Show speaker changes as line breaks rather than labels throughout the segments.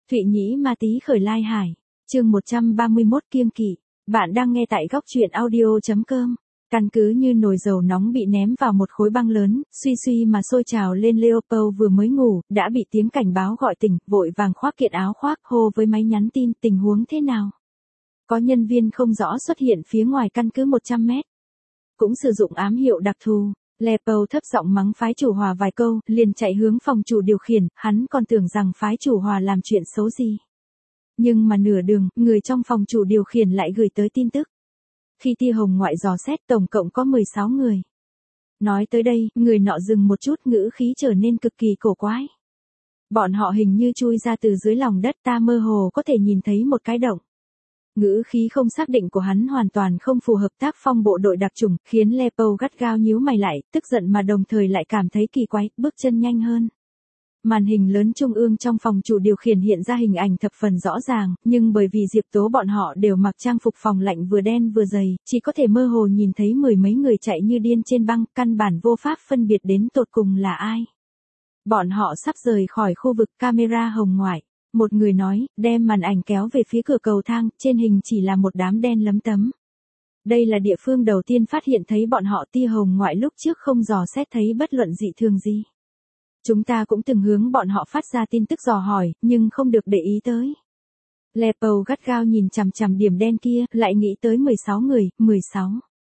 Thụy Nhĩ Ma Tý khởi lai hải. Chương 131 kiêng kỵ. Bạn đang nghe tại góc truyện audio.com. Căn cứ như nồi dầu nóng bị ném vào một khối băng lớn, suy suy mà sôi trào lên. Leopold vừa mới ngủ, đã bị tiếng cảnh báo gọi tỉnh, vội vàng khoác kiện áo khoác, hô với máy nhắn tin, tình huống thế nào? Có nhân viên không rõ xuất hiện phía ngoài căn cứ 100 mét. Cũng sử dụng ám hiệu đặc thù. Leopold thấp giọng mắng phái chủ Hòa vài câu, liền chạy hướng phòng chủ điều khiển, hắn còn tưởng rằng phái chủ Hòa làm chuyện xấu gì. Nhưng mà nửa đường, người trong phòng chủ điều khiển lại gửi tới tin tức. Khi tia hồng ngoại dò xét tổng cộng có 16 người. Nói tới đây, người nọ dừng một chút, ngữ khí trở nên cực kỳ cổ quái. Bọn họ hình như chui ra từ dưới lòng đất, ta mơ hồ có thể nhìn thấy một cái động. Ngữ khí không xác định của hắn hoàn toàn không phù hợp tác phong bộ đội đặc chủng, khiến Leopold gắt gao nhíu mày lại, tức giận mà đồng thời lại cảm thấy kỳ quái, bước chân nhanh hơn. Màn hình lớn trung ương trong phòng chủ điều khiển hiện ra hình ảnh thập phần rõ ràng, nhưng bởi vì Diệp Tố bọn họ đều mặc trang phục phòng lạnh vừa đen vừa dày, chỉ có thể mơ hồ nhìn thấy mười mấy người chạy như điên trên băng, căn bản vô pháp phân biệt đến tột cùng là ai. Bọn họ sắp rời khỏi khu vực camera hồng ngoại. Một người nói, đem màn ảnh kéo về phía cửa cầu thang, trên hình chỉ là một đám đen lấm tấm. Đây là địa phương đầu tiên phát hiện thấy bọn họ, tia hồng ngoại lúc trước không dò xét thấy bất luận dị thường gì. Chúng ta cũng từng hướng bọn họ phát ra tin tức dò hỏi, nhưng không được để ý tới. Leopold gắt gao nhìn chằm chằm điểm đen kia, lại nghĩ tới 16 người, 16.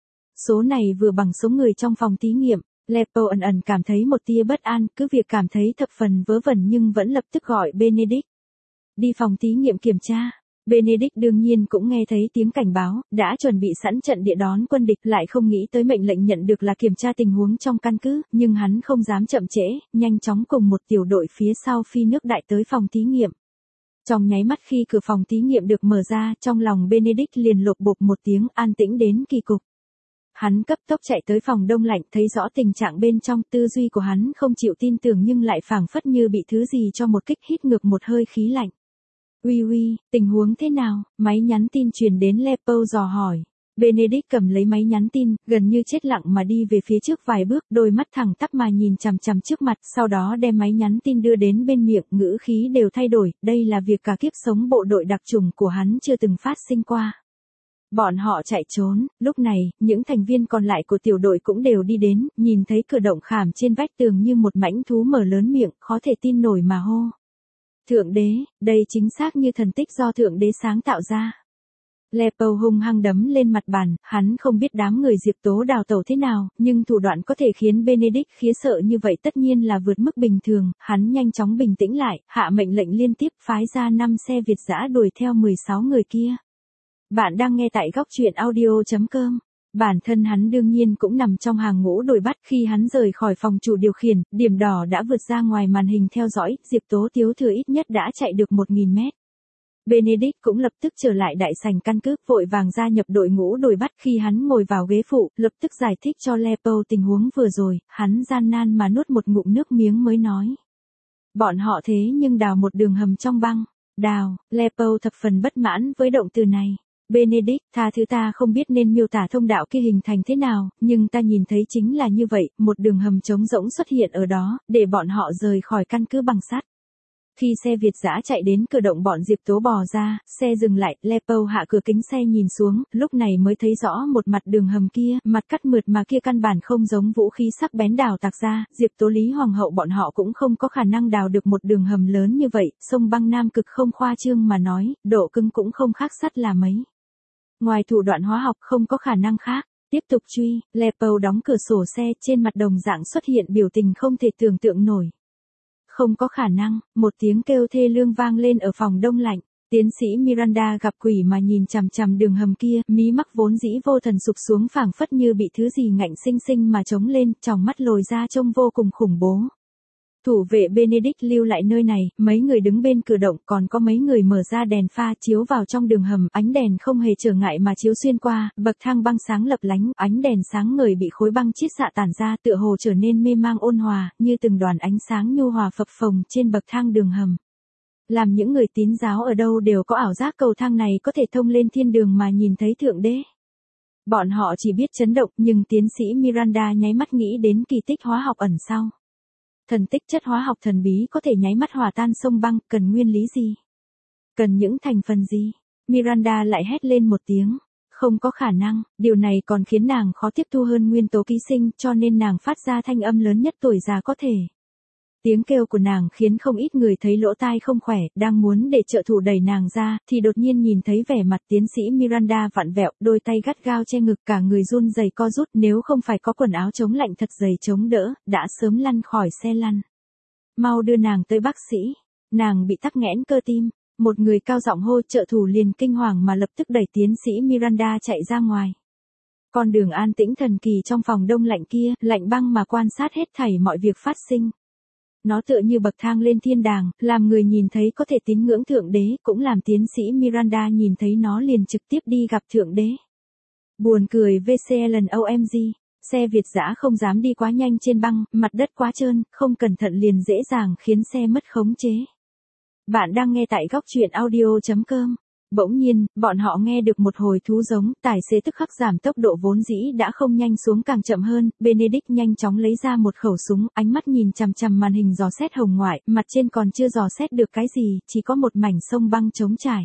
Số này vừa bằng số người trong phòng thí nghiệm. Leopold ẩn ẩn cảm thấy một tia bất an, cứ việc cảm thấy thập phần vớ vẩn nhưng vẫn lập tức gọi Benedict. Đi phòng thí nghiệm kiểm tra. Benedict đương nhiên cũng nghe thấy tiếng cảnh báo, đã chuẩn bị sẵn trận địa đón quân địch, lại không nghĩ tới mệnh lệnh nhận được là kiểm tra tình huống trong căn cứ, nhưng hắn không dám chậm trễ, nhanh chóng cùng một tiểu đội phía sau phi nước đại tới phòng thí nghiệm. Trong nháy mắt khi cửa phòng thí nghiệm được mở ra, trong lòng Benedict liền lột bột một tiếng, an tĩnh đến kỳ cục. Hắn cấp tốc chạy tới phòng đông lạnh, thấy rõ tình trạng bên trong, tư duy của hắn không chịu tin tưởng nhưng lại phảng phất như bị thứ gì cho một kích, hít ngược một hơi khí lạnh. Uy, tình huống thế nào? Máy nhắn tin truyền đến. Leopold dò hỏi. Benedict cầm lấy máy nhắn tin, gần như chết lặng mà đi về phía trước vài bước, đôi mắt thẳng tắp mà nhìn chằm chằm trước mặt, sau đó đem máy nhắn tin đưa đến bên miệng, ngữ khí đều thay đổi, đây là việc cả kiếp sống bộ đội đặc chủng của hắn chưa từng phát sinh qua. Bọn họ chạy trốn, lúc này, những thành viên còn lại của tiểu đội cũng đều đi đến, nhìn thấy cửa động khảm trên vách tường như một mãnh thú mở lớn miệng, khó thể tin nổi mà hô. Thượng đế, đây chính xác như thần tích do Thượng đế sáng tạo ra. Leopold hung hăng đấm lên mặt bàn, hắn không biết đám người Diệp Tố đào tẩu thế nào, nhưng thủ đoạn có thể khiến Benedict khiếp sợ như vậy tất nhiên là vượt mức bình thường, hắn nhanh chóng bình tĩnh lại, hạ mệnh lệnh liên tiếp phái ra 5 xe Việt dã đuổi theo 16 người kia. Bạn đang nghe tại góc truyện audio.com. Bản thân hắn đương nhiên cũng nằm trong hàng ngũ đuổi bắt, khi hắn rời khỏi phòng chủ điều khiển, điểm đỏ đã vượt ra ngoài màn hình theo dõi, Diệp Tố thiếu thừa ít nhất đã chạy được 1.000 mét. Benedict cũng lập tức trở lại đại sảnh căn cứ, vội vàng gia nhập đội ngũ đuổi bắt. Khi hắn ngồi vào ghế phụ, lập tức giải thích cho Leopold tình huống vừa rồi, hắn gian nan mà nuốt một ngụm nước miếng mới nói. Bọn họ thế nhưng đào một đường hầm trong băng. Đào, Leopold thập phần bất mãn với động từ này. Benedict, tha thứ ta không biết nên miêu tả thông đạo kia hình thành thế nào, nhưng ta nhìn thấy chính là như vậy, một đường hầm trống rỗng xuất hiện ở đó, để bọn họ rời khỏi căn cứ bằng sắt. Khi xe Việt dã chạy đến cửa động, bọn Diệp Tố bò ra, xe dừng lại, Leopold hạ cửa kính xe nhìn xuống, lúc này mới thấy rõ một mặt đường hầm kia, mặt cắt mượt mà kia căn bản không giống vũ khí sắc bén đào tạc ra, Diệp Tố Lý Hoàng hậu bọn họ cũng không có khả năng đào được một đường hầm lớn như vậy, sông băng Nam Cực không khoa trương mà nói, độ cứng cũng không khác sắt là mấy. Ngoài thủ đoạn hóa học không có khả năng khác. Tiếp tục truy, Leopold đóng cửa sổ xe, trên mặt đồng dạng xuất hiện biểu tình không thể tưởng tượng nổi. Không có khả năng, một tiếng kêu thê lương vang lên ở phòng đông lạnh. Tiến sĩ Miranda gặp quỷ mà nhìn chằm chằm đường hầm kia, mí mắt vốn dĩ vô thần sụp xuống, phảng phất như bị thứ gì ngạnh sinh sinh mà trống lên, tròng mắt lồi ra trông vô cùng khủng bố. Thủ vệ Benedict lưu lại nơi này, mấy người đứng bên cửa động, còn có mấy người mở ra đèn pha chiếu vào trong đường hầm, ánh đèn không hề trở ngại mà chiếu xuyên qua, bậc thang băng sáng lập lánh, ánh đèn sáng ngời bị khối băng chiết xạ tản ra, tựa hồ trở nên mê mang ôn hòa, như từng đoàn ánh sáng nhu hòa phập phồng trên bậc thang đường hầm. Làm những người tín giáo ở đâu đều có ảo giác cầu thang này có thể thông lên thiên đường mà nhìn thấy Thượng đế. Bọn họ chỉ biết chấn động, nhưng tiến sĩ Miranda nháy mắt nghĩ đến kỳ tích hóa học ẩn sau. Thần tích chất hóa học thần bí có thể nháy mắt hòa tan sông băng, cần nguyên lý gì? Cần những thành phần gì? Miranda lại hét lên một tiếng. Không có khả năng, điều này còn khiến nàng khó tiếp thu hơn nguyên tố ký sinh, cho nên nàng phát ra thanh âm lớn nhất tuổi già có thể. Tiếng kêu của nàng khiến không ít người thấy lỗ tai không khỏe, đang muốn để trợ thủ đẩy nàng ra, thì đột nhiên nhìn thấy vẻ mặt tiến sĩ Miranda vặn vẹo, đôi tay gắt gao che ngực, cả người run rẩy co rút, nếu không phải có quần áo chống lạnh thật dày chống đỡ, đã sớm lăn khỏi xe lăn. Mau đưa nàng tới bác sĩ, nàng bị tắc nghẽn cơ tim. Một người cao giọng hô, trợ thủ liền kinh hoàng mà lập tức đẩy tiến sĩ Miranda chạy ra ngoài. Con đường an tĩnh thần kỳ trong phòng đông lạnh kia, lạnh băng mà quan sát hết thảy mọi việc phát sinh. Nó tựa như bậc thang lên thiên đàng, làm người nhìn thấy có thể tín ngưỡng thượng đế, cũng làm tiến sĩ Miranda nhìn thấy nó liền trực tiếp đi gặp thượng đế. Buồn cười VCLOMG, xe Việt dã không dám đi quá nhanh trên băng, mặt đất quá trơn, không cẩn thận liền dễ dàng khiến xe mất khống chế. Bạn đang nghe tại góc truyện audio.com. Bỗng nhiên, bọn họ nghe được một hồi thú giống, tài xế tức khắc giảm tốc độ vốn dĩ đã không nhanh xuống càng chậm hơn, Benedict nhanh chóng lấy ra một khẩu súng, ánh mắt nhìn chằm chằm màn hình dò xét hồng ngoại, mặt trên còn chưa dò xét được cái gì, chỉ có một mảnh sông băng trống trải.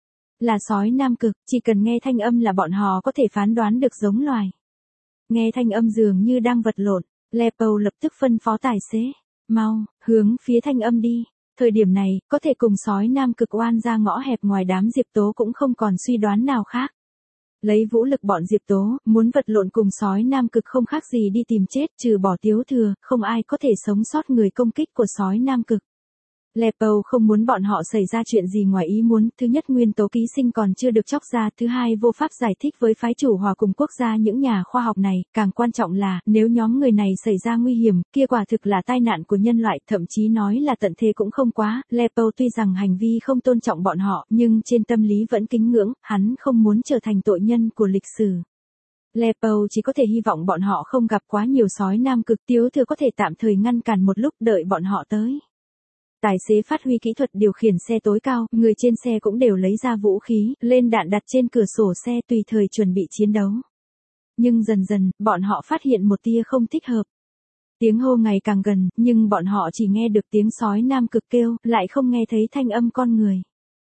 Là sói Nam Cực, chỉ cần nghe thanh âm là bọn họ có thể phán đoán được giống loài. Nghe thanh âm dường như đang vật lộn, Leopold lập tức phân phó tài xế, mau, hướng phía thanh âm đi. Thời điểm này, có thể cùng sói Nam Cực oan ra ngõ hẹp ngoài đám Diệp Tố cũng không còn suy đoán nào khác. Lấy vũ lực bọn Diệp Tố, muốn vật lộn cùng sói Nam Cực không khác gì đi tìm chết, trừ bỏ Tiếu Thừa, không ai có thể sống sót người công kích của sói Nam Cực. Leopold không muốn bọn họ xảy ra chuyện gì ngoài ý muốn, thứ nhất nguyên tố ký sinh còn chưa được chóc ra, thứ hai vô pháp giải thích với phái chủ hòa cùng quốc gia những nhà khoa học này, càng quan trọng là, nếu nhóm người này xảy ra nguy hiểm, kia quả thực là tai nạn của nhân loại, thậm chí nói là tận thế cũng không quá, Leopold tuy rằng hành vi không tôn trọng bọn họ, nhưng trên tâm lý vẫn kính ngưỡng, hắn không muốn trở thành tội nhân của lịch sử. Leopold chỉ có thể hy vọng bọn họ không gặp quá nhiều sói Nam Cực, Tiếu Thừa có thể tạm thời ngăn cản một lúc đợi bọn họ tới. Tài xế phát huy kỹ thuật điều khiển xe tối cao, người trên xe cũng đều lấy ra vũ khí, lên đạn đặt trên cửa sổ xe tùy thời chuẩn bị chiến đấu. Nhưng dần dần, bọn họ phát hiện một tia không thích hợp. Tiếng hô ngày càng gần, nhưng bọn họ chỉ nghe được tiếng sói Nam Cực kêu, lại không nghe thấy thanh âm con người.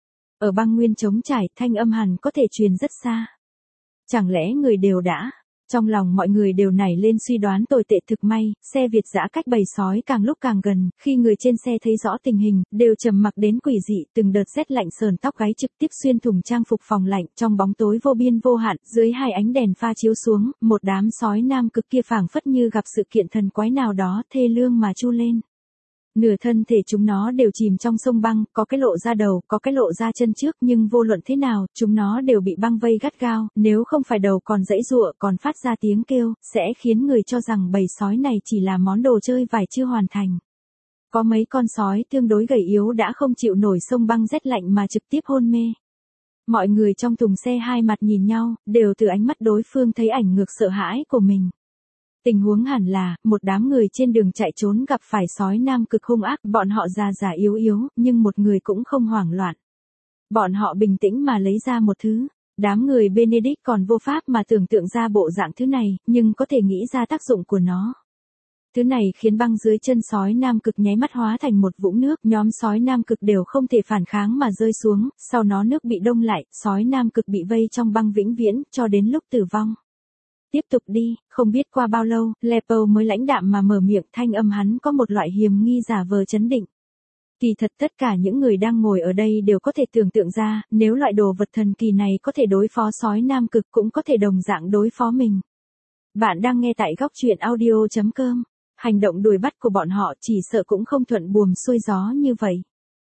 Ở băng nguyên trống trải, thanh âm hẳn có thể truyền rất xa. Chẳng lẽ người đều đã... Trong lòng mọi người đều nảy lên suy đoán tồi tệ, thực may, xe Việt dã cách bầy sói càng lúc càng gần, khi người trên xe thấy rõ tình hình, đều trầm mặc đến quỷ dị, từng đợt rét lạnh sờn tóc gáy trực tiếp xuyên thủng trang phục phòng lạnh, trong bóng tối vô biên vô hạn, dưới hai ánh đèn pha chiếu xuống, một đám sói Nam Cực kia phảng phất như gặp sự kiện thần quái nào đó, thê lương mà chu lên. Nửa thân thể chúng nó đều chìm trong sông băng, có cái lộ ra đầu, có cái lộ ra chân trước, nhưng vô luận thế nào, chúng nó đều bị băng vây gắt gao, nếu không phải đầu còn giãy giụa, còn phát ra tiếng kêu, sẽ khiến người cho rằng bầy sói này chỉ là món đồ chơi vải chưa hoàn thành. Có mấy con sói tương đối gầy yếu đã không chịu nổi sông băng rét lạnh mà trực tiếp hôn mê. Mọi người trong thùng xe hai mặt nhìn nhau, đều từ ánh mắt đối phương thấy ảnh ngược sợ hãi của mình. Tình huống hẳn là, một đám người trên đường chạy trốn gặp phải sói Nam Cực hung ác, bọn họ già già yếu yếu, nhưng một người cũng không hoảng loạn. Bọn họ bình tĩnh mà lấy ra một thứ. Đám người Benedict còn vô pháp mà tưởng tượng ra bộ dạng thứ này, nhưng có thể nghĩ ra tác dụng của nó. Thứ này khiến băng dưới chân sói Nam Cực nháy mắt hóa thành một vũng nước, nhóm sói Nam Cực đều không thể phản kháng mà rơi xuống, sau đó nước bị đông lại, sói Nam Cực bị vây trong băng vĩnh viễn, cho đến lúc tử vong. Tiếp tục đi, không biết qua bao lâu, Leopold mới lãnh đạm mà mở miệng, thanh âm hắn có một loại hiềm nghi giả vờ chấn định. Kỳ thật tất cả những người đang ngồi ở đây đều có thể tưởng tượng ra, nếu loại đồ vật thần kỳ này có thể đối phó sói Nam Cực cũng có thể đồng dạng đối phó mình. Bạn đang nghe tại góc truyện audio.com. Hành động đuổi bắt của bọn họ chỉ sợ cũng không thuận buồm xuôi gió như vậy.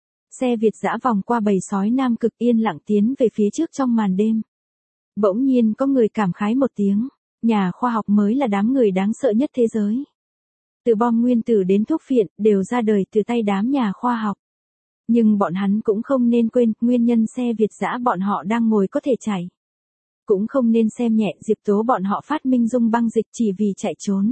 Xe Việt dã vòng qua bầy sói Nam Cực yên lặng tiến về phía trước trong màn đêm. Bỗng nhiên có người cảm khái một tiếng. Nhà khoa học mới là đám người đáng sợ nhất thế giới. Từ bom nguyên tử đến thuốc phiện, đều ra đời từ tay đám nhà khoa học. Nhưng bọn hắn cũng không nên quên, nguyên nhân xe Việt dã bọn họ đang ngồi có thể chạy. Cũng không nên xem nhẹ Diệp Tố bọn họ phát minh dung băng dịch chỉ vì chạy trốn.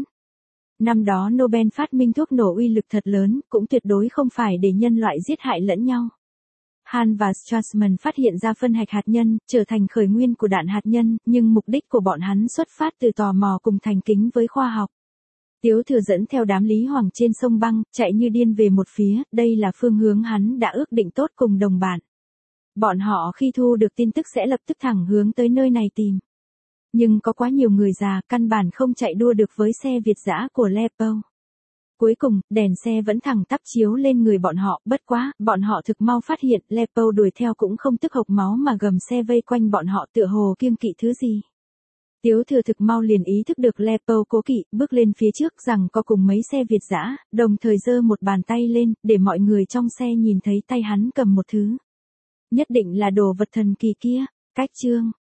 Năm đó Nobel phát minh thuốc nổ uy lực thật lớn, cũng tuyệt đối không phải để nhân loại giết hại lẫn nhau. Hahn và Strassman phát hiện ra phân hạch hạt nhân, trở thành khởi nguyên của đạn hạt nhân, nhưng mục đích của bọn hắn xuất phát từ tò mò cùng thành kính với khoa học. Tiếu Thừa dẫn theo đám Lý Hoàng trên sông băng, chạy như điên về một phía, đây là phương hướng hắn đã ước định tốt cùng đồng bạn. Bọn họ khi thu được tin tức sẽ lập tức thẳng hướng tới nơi này tìm. Nhưng có quá nhiều người già, căn bản không chạy đua được với xe Việt dã của Leopold. Cuối cùng, đèn xe vẫn thẳng tắp chiếu lên người bọn họ, bất quá, bọn họ thực mau phát hiện, Leopold đuổi theo cũng không tức hộc máu mà gầm xe vây quanh bọn họ tựa hồ kiêng kỵ thứ gì. Tiếu Thừa thực mau liền ý thức được Leopold cố kỵ, bước lên phía trước rằng có cùng mấy xe Việt dã, đồng thời giơ một bàn tay lên, để mọi người trong xe nhìn thấy tay hắn cầm một thứ. Nhất định là đồ vật thần kỳ kia, cách chương.